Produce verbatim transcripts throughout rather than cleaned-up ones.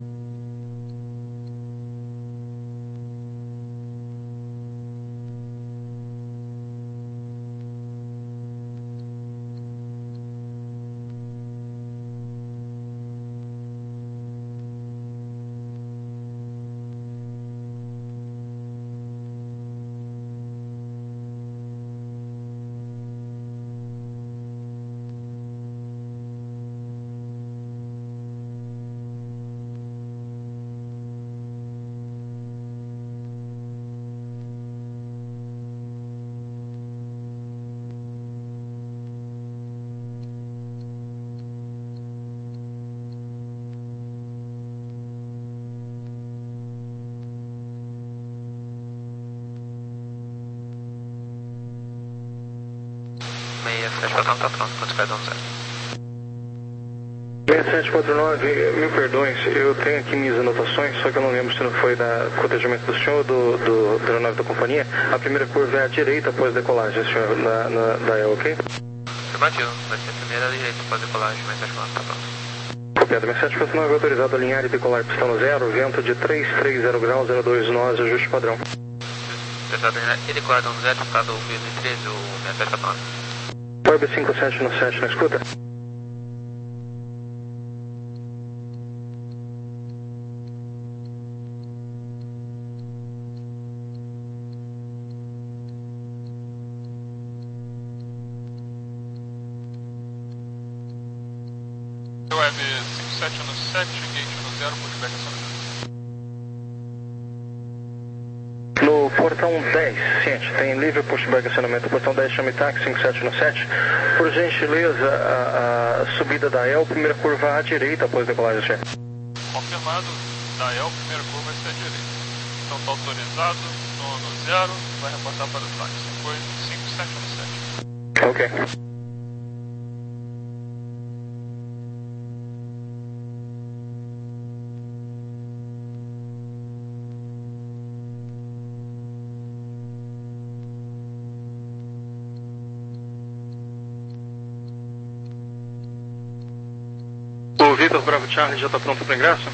seis sete quatro nove, tá pronto, pode ficar dando zero. seis sete quatro nove, me perdoem, eu tenho aqui minhas anotações, só que eu não lembro se não foi da cotejamento do senhor ou do, do, da aeronave da companhia. A primeira curva é à direita após decolagem, senhor, na, na, da E L, ok? Afirmativo, vai ser a primeira à direita após decolagem, seis sete quatro nove, tá pronto. Copiado, seis sete quatro nove, autorizado a alinhar e decolar pistão no zero, vento de três três zero graus, zero dois nós, ajuste padrão. Autorizado a alinhar e decolar no zero, tocado o mil e treze, o seis sete quatro nove. Orb cinco sete no sete, na escuta? Web cinco sete no sete, gate no zero, pushback acionamento. No portão dez, ciente, tem livre pushback acionamento. Portão dez, chame táxi cinco sete no sete. Por gentileza, a, a subida da E L, primeira curva à direita após decolagem, senhor. Confirmado, da E L, primeira curva vai ser à direita. Então está autorizado, no zero, vai reportar para o táxi. Foi cinco sete no sete. Ok. O Vitor Bravo Charlie já está pronto para o ingresso?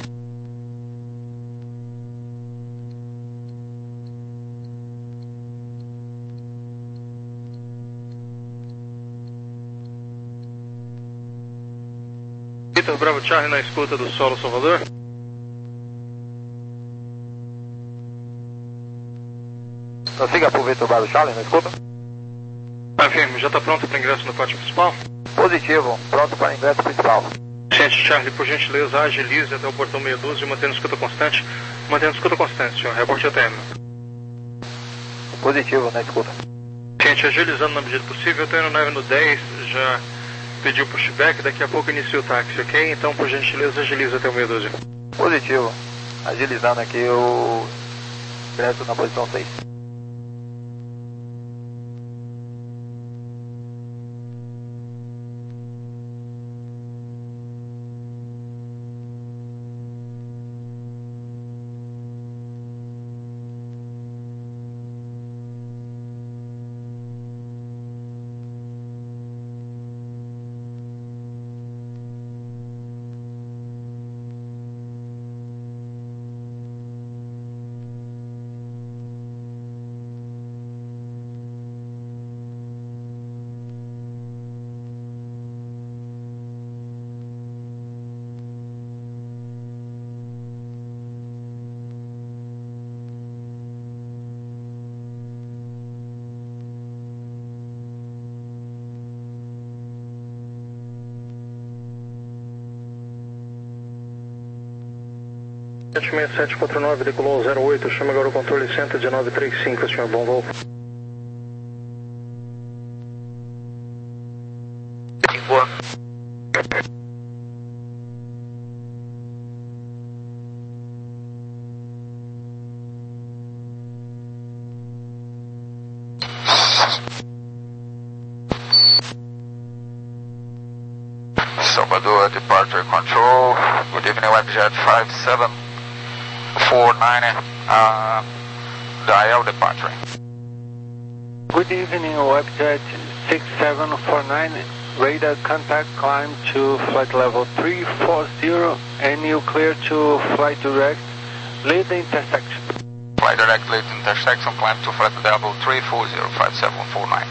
Vitor Bravo Charlie na escuta do solo Salvador? Prossiga por Vitor Bravo Charlie na escuta? Afirmo, já está pronto para o ingresso no pátio principal? Positivo, pronto para ingresso principal. Ciente, Charlie, por gentileza, agilize até o portão meia dúzia e mantendo a escuta constante. Mantendo a escuta constante, senhor. Reporte ao término. Positivo na escuta. Ciente, agilizando na medida possível. Eu estou indo na aeronave no dez, já pediu pushback, daqui a pouco inicia o táxi, ok? Então, por gentileza, agilize até o meia dúzia. Positivo. Agilizando aqui o ingresso na posição seis. sete seis sete quatro nove, decolou zero oito, chama agora o controle cento de nove três cinco, senhor, bom voo. Boa. Salvador Departure Control, good evening, Webjet five seven four nine, uh, Dial Departure. Good evening, Webjet six seven four nine, radar contact, climb to flight level three forty, and you clear to flight direct, lead the intersection. Flight direct, lead intersection, climb to flight level three forty, five seven four nine.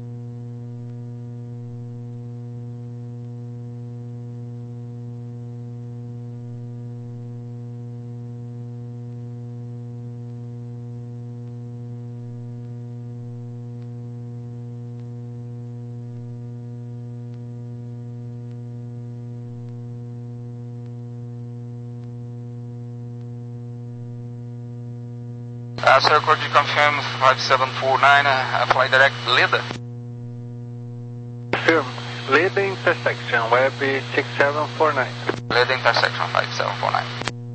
Uh, sir, could you confirm five seven four nine, uh, flight direct leader? Confirm. Lead the intersection, web six seven four nine. Lead intersection five seven four nine.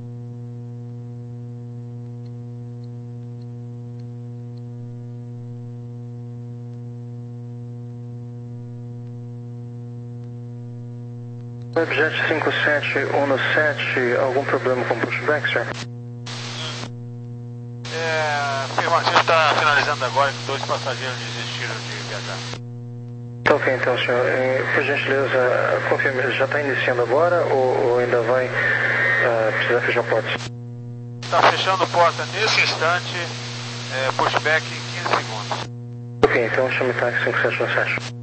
Webjet cinco sete um sete, algum problema com pushback, sir? É, firma, a gente está finalizando agora que dois passageiros desistiram de viajar. Tá ok, então, senhor. E, por gentileza, confirme, já está iniciando agora ou, ou ainda vai uh, precisar fechar portas? Está fechando porta nesse instante, é, pushback em quinze segundos. Ok, então chame táxi cinco sete um sete.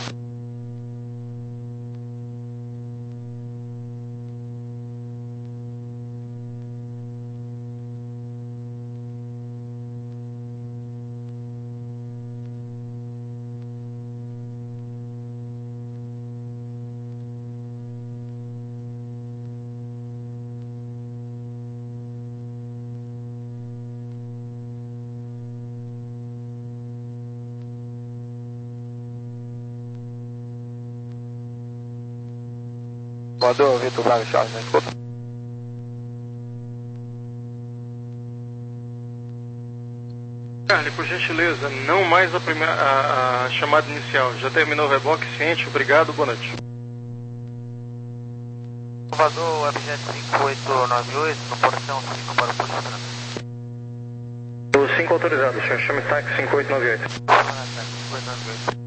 Mandou Vitor Braga Charles, né? Escuta. Charlie, por gentileza, não mais a, primeira, a, a chamada inicial. Já terminou o reboque, ciente, obrigado, boa noite. Salvador, Webjet cinco oito nove oito, no portão cinco para o posicionamento. O cinco autorizado, senhor. Chame táxi cinco oito nove oito. Ah, tá, cinco oito nove oito.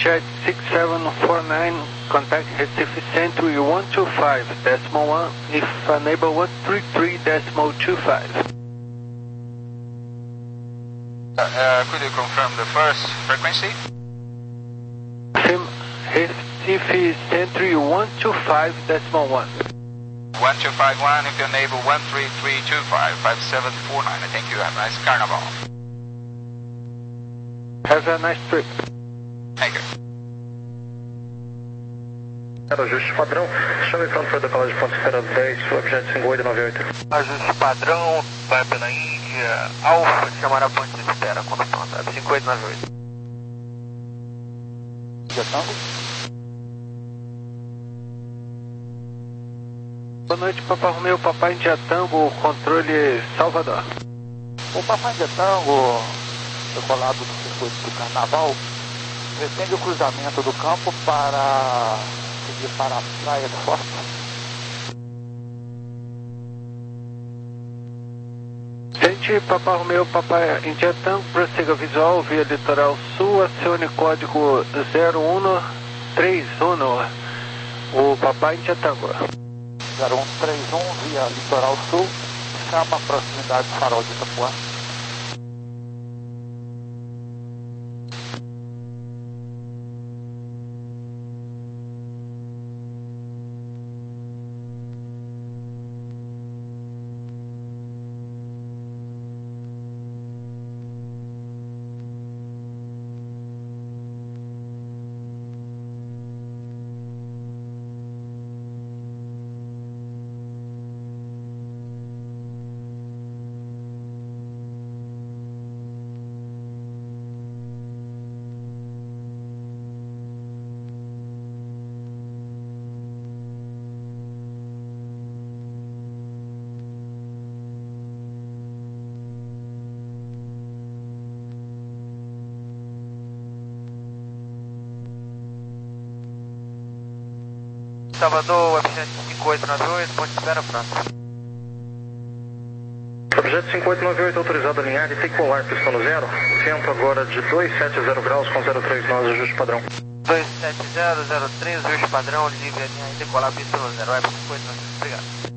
Webjet six seven four nine, contact Recife Century one two five decimal one, if unable one three three decimal two five. Uh, uh, could you confirm the first frequency? Recife Century one two five decimal one. one two five one, if you enable one three three two five, five seven four nine. Thank you, have a nice carnival. Have a nice trip. Thank you. Ajuste padrão, chame pronto para decolagem de ponto esfera dez, Webjet cinco oito nove oito. Ajuste padrão, vai pela Índia, Alfa, chamará ponte de espera quando pronto, cinco oito nove oito. Já estamos? Boa noite, Papai Romeu, Papai India Tango, controle Salvador. O Papai India Tango, decolado do circuito do Carnaval, pretende o cruzamento do campo para seguir para a Praia do Forte. Gente, Papai Romeu, Papai India Tango, prossiga visual via litoral sul, acione código zero um três um, o Papai India Tango. zero um três um via litoral sul, chama a proximidade do farol de Itapuã. Salvador, Webjet cinco oito nove oito, ponte de espera pronto. Webjet cinco oito nove oito autorizado a alinhar e decolar, pistão no zero. Vento agora de duzentos e setenta graus com zero três nós, ajuste padrão. dois sete zero zero três, ajuste padrão, livre alinhar e decolar, pistão no zero. Web cinco oito nove oito, obrigado.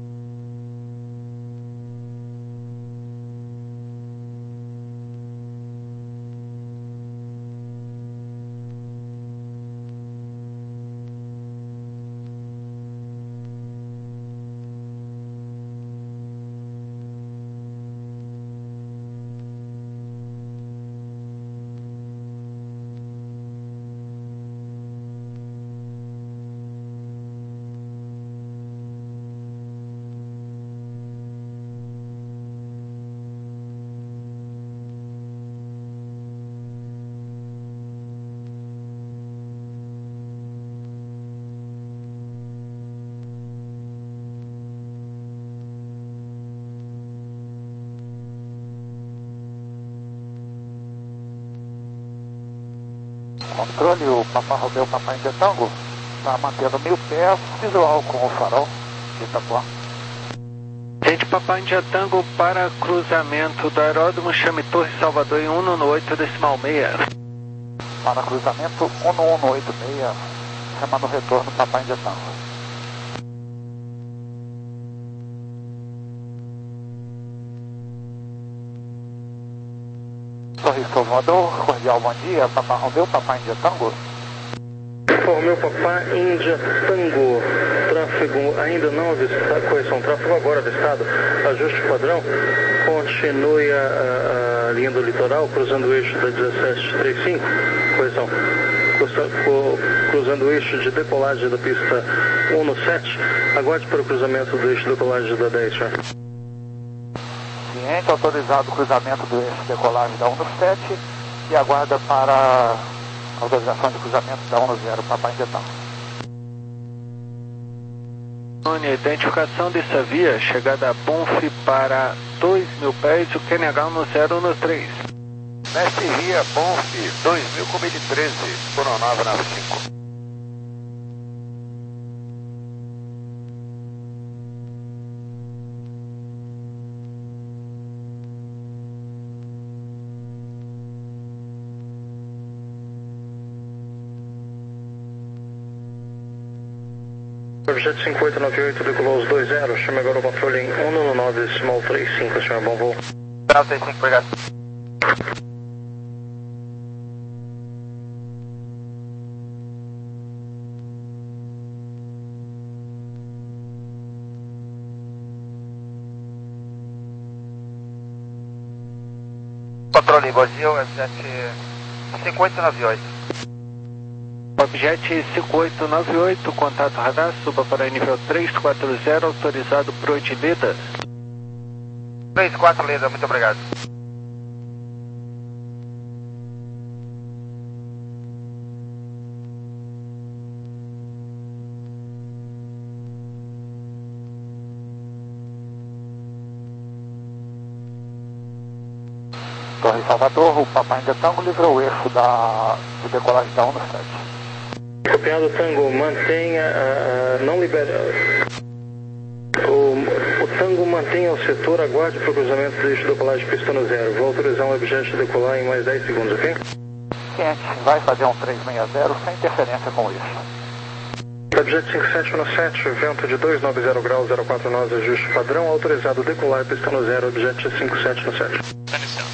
Controle, o Papai Romeu, Papai India Tango, está mantendo mil pés, visual com o farol de Itapuã. Gente, Papai India Tango para cruzamento do aeródromo, chame Torre Salvador em um um oito decimal seis. Para cruzamento um um oito seis, chama no retorno Papai India Tango. Torre Salvador, cordial bom dia, Papai Romeu, Papai India Tango. Romeu, Papai India Tango, tráfego ainda não avistado, correção, tráfego agora avistado, ajuste padrão, continue a, a, a linha do litoral, cruzando o eixo da dezessete trinta e cinco, correção, cruzando o eixo de decolagem da pista um sete, aguarde para o cruzamento do eixo de decolagem da dez, senhor. Ciente, autorizado o cruzamento do eixo de decolagem da um sete e aguarda para a autorização de cruzamento da um zero, Papai India Tango. Identificação dessa via, chegada a Bonf para dois mil pés, o Q N H no zero um três. Mestre Ria, Bonf, dois mil com mil e treze, por nove nove cinco. Objeto cinco oito nove oito decolou os dois zero, chame agora o controle em um nove nove Small três cinco, senhor, bom voo. Não, três cinco, obrigado. Controle, bom dia, objeto cinco oito nove oito. Objet cinco oito nove oito, contato radar, suba para nível três quatro zero, autorizado para o de Lida. três quatro, Lida, muito obrigado. Torre Salvador, o Papai Índia Tango livrou o eixo da, de decolagem da um no sete. Copiado Tango, mantenha, uh, não libera... O, o Tango mantenha o setor, aguarde para o cruzamento do eixo de decolagem pista no zero. Vou autorizar um objeto de decolar em mais dez segundos, ok? Ciente, vai fazer um três seis zero sem interferência com isso. Objeto cinco sete um sete, vento de dois nove zero graus, zero quatro nós, ajuste padrão, autorizado decolar pista no zero, objeto cinco sete um sete. Está iniciando.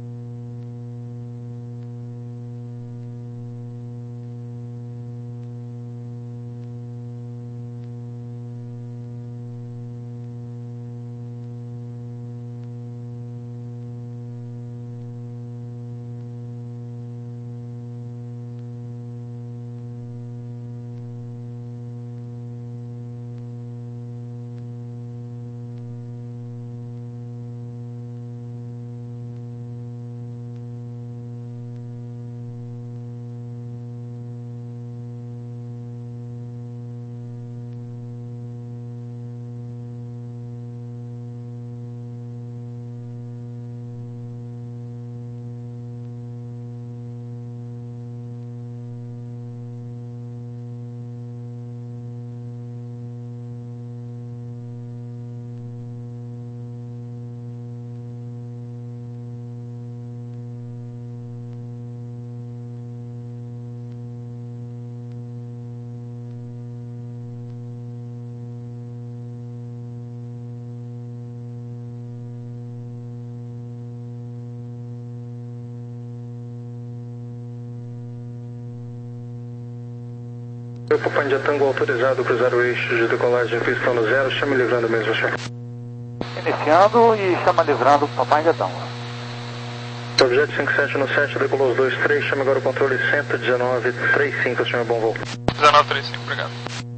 O Papai Índia Tango autorizado a cruzar o eixo de decolagem pista no zero, chame livrando mesmo, senhor. Iniciando e chama livrando o Papai Índia Tango. Objeto cinco sete um sete, decolou os dois três, chame agora o controle cento e dezenove trinta e cinco, senhor, bom voo. dezenove trinta e cinco, obrigado.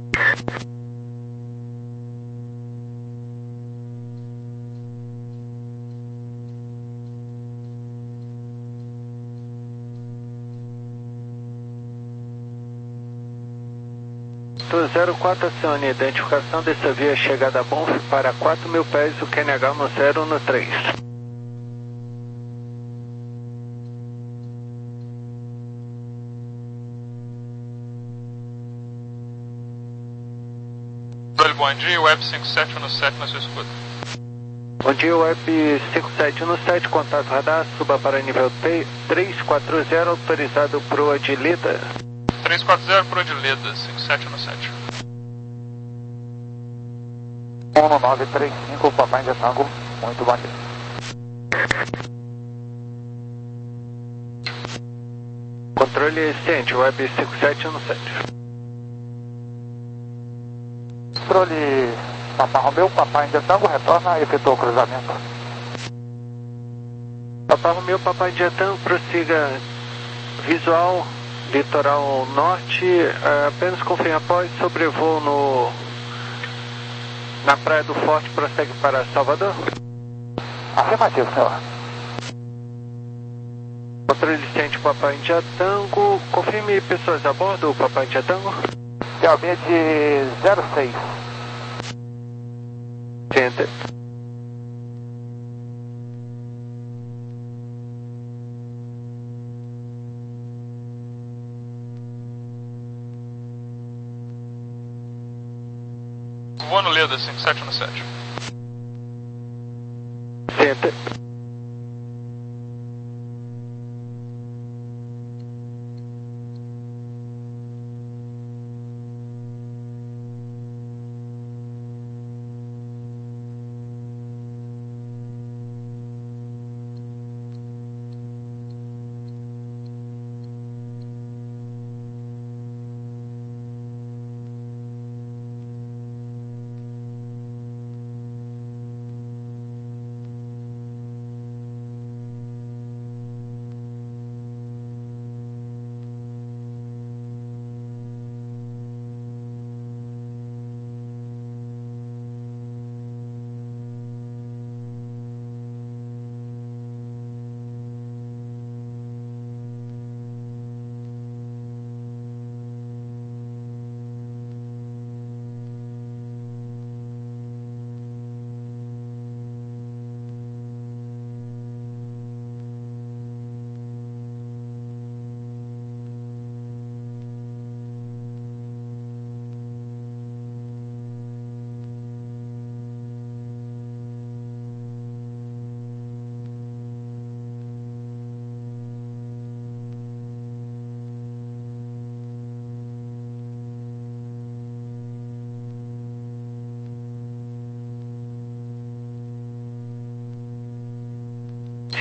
Do zero quatro acione identificação dessa via chegada a Bonf para quatro mil pés, o Q N H no zero no três. Bom dia, Web cinco sete um sete na sua escuta. Bom dia, Web cinco sete um sete, contato radar, suba para nível três quatro zero, autorizado para o de Lida. três quatro zero para o de Lida, cinco sete um sete. um nove três cinco, Papai Índia Tango, muito bom dia. Controle ciente, Web cinco sete um sete. Controle Papai Romeu, Papai Índia Tango, retorna e efetua o cruzamento. Papai Romeu, Papai Índia Tango, prossiga visual, litoral norte, uh, apenas confirme após sobrevoo no, na Praia do Forte, prossegue para Salvador. Afirmativo, senhor. Controle licente Papai Índia Tango, confirme pessoas a bordo, Papai Índia Tango. T O B de zero seis. Center. Voa no Leda, cinco sete um sete. Center.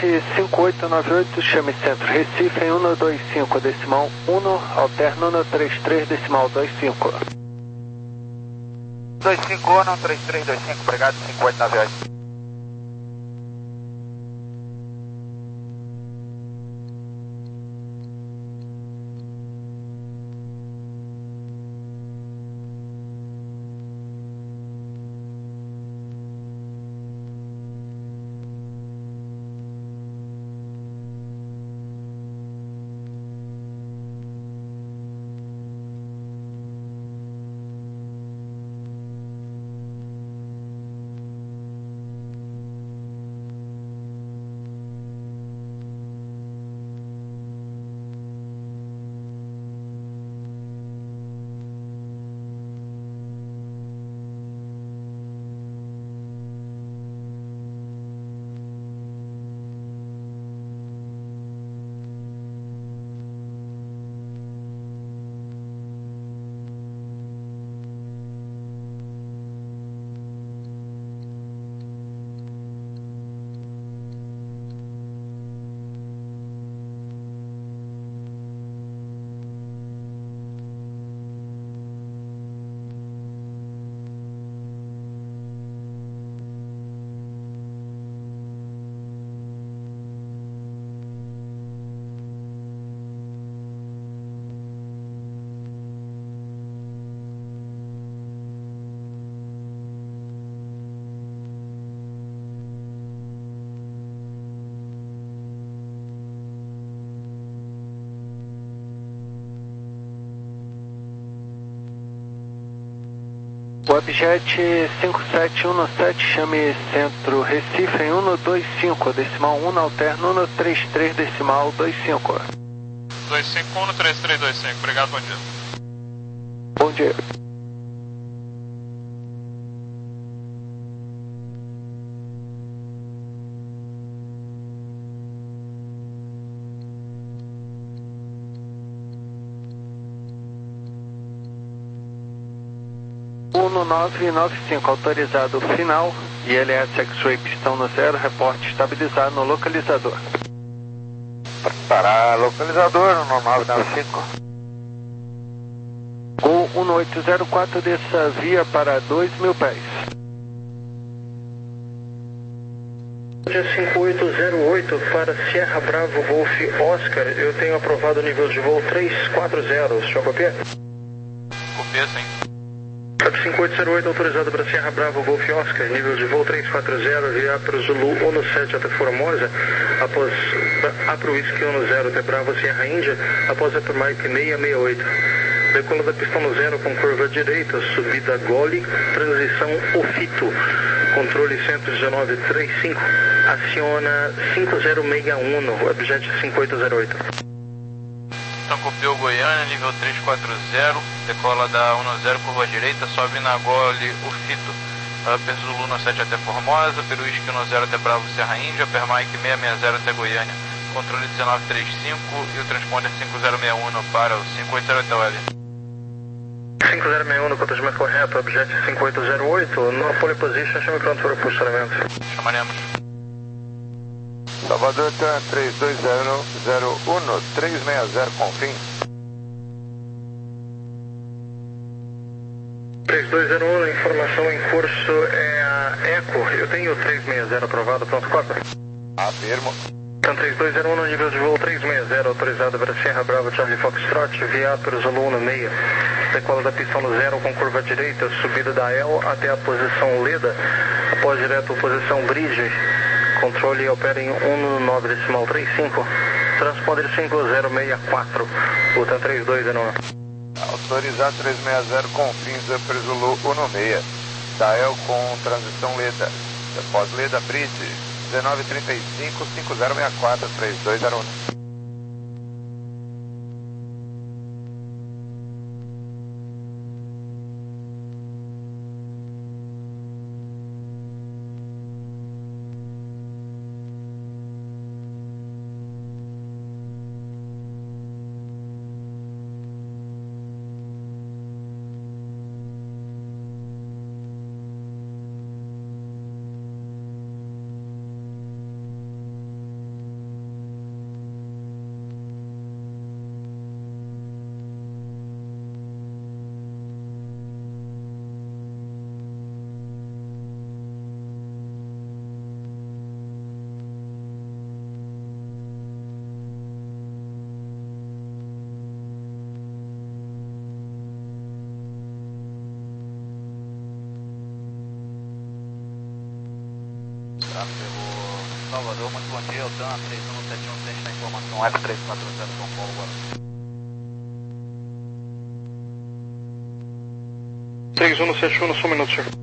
Jet cinco oito nove oito, chame centro Recife em um dois cinco decimal um, alterno um três três decimal dois cinco. dois cinco um, três três dois cinco, obrigado, cinco oito nove oito. Webjet cinco sete um sete, chame centro Recife em um dois cinco decimal um, alterno um três três decimal dois cinco. dois cinco um, três três dois cinco, obrigado, bom dia. Bom dia. um nove nove cinco, autorizado final, I L S X-Ray pistão no zero, reporte estabilizado no localizador. Para localizador, um nove nove cinco. Gol um oito zero quatro, dessa via para dois mil pés. cinco oito zero oito para Sierra Bravo Golf Oscar, eu tenho aprovado o nível de voo três quatro zero, o senhor copia? Copia, sim. cinco oito zero oito, autorizado para Sierra Bravo Golf Oscar, nível de voo três quatro zero, via para o Zulu um sete até Formosa, após A para o Whisky um zero até Bravo Sierra Índia, após A para Mike seis seis oito. Decola da pistão no zero com curva direita, subida Gole, transição Ofito, controle cento e dezenove trinta e cinco, aciona cinco zero seis um, Webjet cinco oito zero oito. Então copiou Goiânia, nível três quatro zero, decola da um zero, curva direita, sobe na Gole Ofito, Upper Zulu um sete até Formosa, Peruísque um zero até Bravo Serra Índia, Upper Mike seis seis zero até Goiânia, controle dezenove trinta e cinco e o transponder cinco zero seis um para o cinco oito zero oito L. cinco zero seis um no contagiamento correto, Objet cinco oito zero oito, no pole position, chame pronto para o posicionamento. Chamaremos. Salvador Tan três dois zero zero um três seis zero com fim. três dois zero um, informação em curso é a Eco, eu tenho o três seis zero aprovado, pronto, cota. Afirmo. Então três dois zero um no nível de voo três seis zero, autorizado para Sierra Bravo Charlie Foxtrot, via para o Zulu um seis. Decola da pistão no zero com curva direita, subida da E L até a posição Leda, após direto posição Bridge, controle opera em um nove decimal trinta e cinco, transponder cinco zero seis quatro, Luta três dois zero um. Autorizado três seis zero com fins Upper Zulu um seis, da E L com transição Leda, após Leda Bridge, dezenove trinta e cinco, cinco zero seis quatro, três dois zero um. Tráfego Salvador, muito bom dia, Altan, três um sete um, sente na informação F três quatro zero São Paulo, Guarulhos. três um sete um, só um minuto, senhor.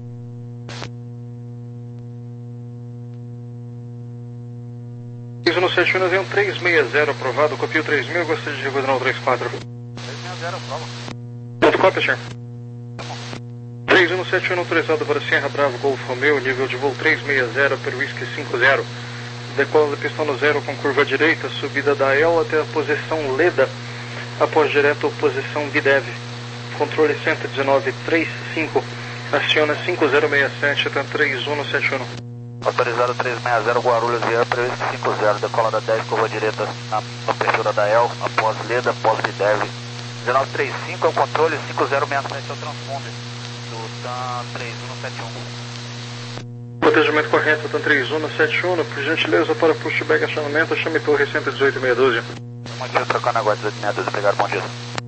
três um sete um, avião três seis zero aprovado, copio três mil, gostaria de retornar o três quatro. três seis zero, prova. Ponto cópia, senhor. três um sete um autorizado para Sierra Bravo Golf Romeo, nível de voo três seis zero para Whisky cinco zero. Decola da pistão no zero com curva direita, subida da E L até a posição Leda, após direto posição Videv. Controle cento e dezenove trinta e cinco, aciona cinco zero seis sete até três um sete um. Autorizado três seis zero Guarulhos Vier para Whisky cinco zero, decola da dez, curva direita na abertura da E L, após Leda, após Videv. dezenove trinta e cinco é o controle, cinco zero seis sete é o transponder do TAM três um sete um. Protejamento correto, TAM três um sete um, por gentileza para pushback acionamento, chame torre cento e dezoito seis um doze. Bom dia, trocando agora dezoito seis um doze, obrigado, bom dia.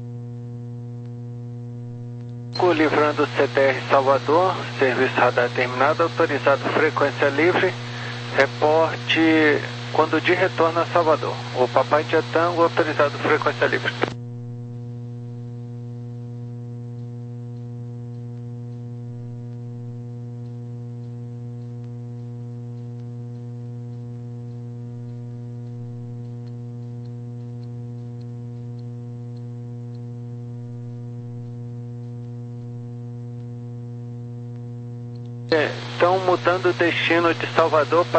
Livrando C T R Salvador, serviço radar terminado, autorizado frequência livre, reporte quando de retorno a Salvador. O Papai India Tango, autorizado frequência livre. É, então, mudando o destino de Salvador para